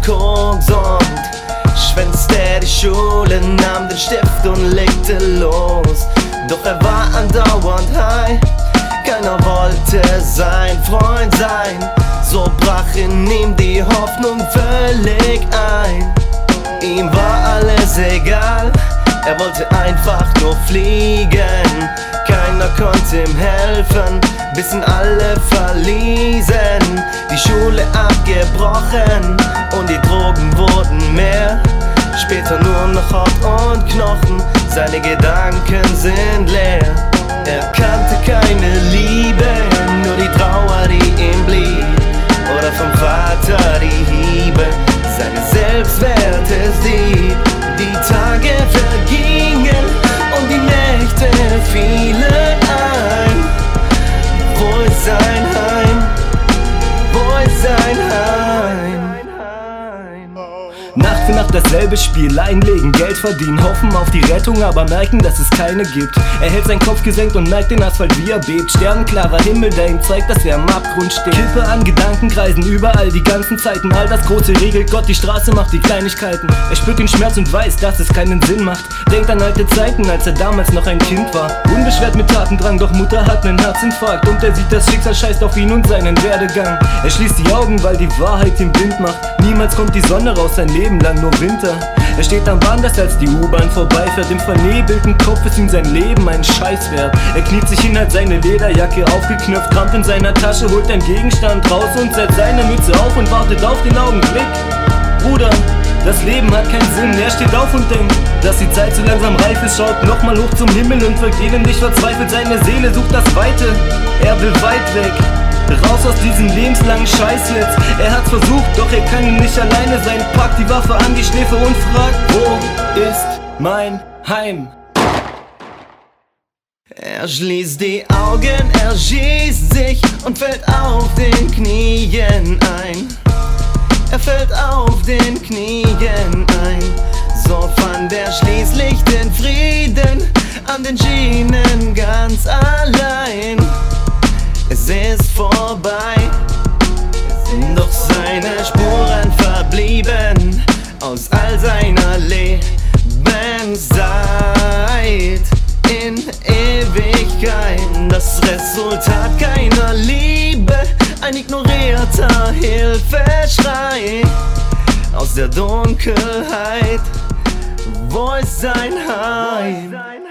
Koks und schwänzte die Schule, nahm den Stift und legte los. Doch er war andauernd high, keiner wollte sein Freund sein. So brach in ihm die Hoffnung völlig ein. Ihm war alles egal, er wollte einfach nur fliegen. Keiner konnte ihm helfen, bis ihn alle verließen. Die Schule abgebrochen und die Drogen wurden mehr. Später nur noch Haut und Knochen, seine Gedanken sind leer. Er kannte keine Liebe, nur die Trauer, die ihm blieb. Oder vom Vater die Hiebe, seine Selbstwert ist Dieb. Die Tage vergingen und die Nächte fielen ein. Wo ist sein Heim? Wo ist sein Heim? Nacht für Nacht dasselbe Spiel, einlegen, Geld verdienen, hoffen auf die Rettung, aber merken, dass es keine gibt. Er hält seinen Kopf gesenkt und merkt den Asphalt, wie er bebt. Sternenklarer Himmel, der ihm zeigt, dass er am Abgrund steht. Kippe an Gedankenkreisen, überall die ganzen Zeiten. All das Große regelt Gott, die Straße macht die Kleinigkeiten. Er spürt den Schmerz und weiß, dass es keinen Sinn macht. Denkt an alte Zeiten, als er damals noch ein Kind war. Unbeschwert mit Tatendrang, doch Mutter hat nen Herzinfarkt. Und er sieht, das Schicksal scheißt auf ihn und seinen Werdegang. Er schließt die Augen, weil die Wahrheit ihn blind macht. Niemals kommt die Sonne raus, sein Leben lang nur Winter. Er steht am Bahngleis, als die U-Bahn vorbeifährt. Im vernebelten Kopf ist ihm sein Leben ein Scheiß wert. Er kniet sich hin, hat seine Lederjacke aufgeknöpft, kramt in seiner Tasche, holt einen Gegenstand raus und setzt seine Mütze auf und wartet auf den Augenblick. Bruder, das Leben hat keinen Sinn. Er steht auf und denkt, dass die Zeit zu langsam reif ist. Schaut nochmal hoch zum Himmel und folgt elendig verzweifelt. Seine Seele sucht das Weite, er will weit weg. Raus aus diesem lebenslangen Scheiß jetzt. Er hat's versucht, doch er kann nicht alleine sein. Packt die Waffe an die Schläfe und fragt, wo ist mein Heim? Er schließt die Augen, er schießt sich und fällt auf den Knien ein. Er fällt auf den Knien ein. So fand er schließlich den Frieden an den Schienen ganz allein. Es ist vorbei, doch seine Spuren verblieben aus all seiner Lebenszeit. In Ewigkeit, das Resultat keiner Liebe, ein ignorierter Hilfeschrei aus der Dunkelheit. Wo ist sein Heim?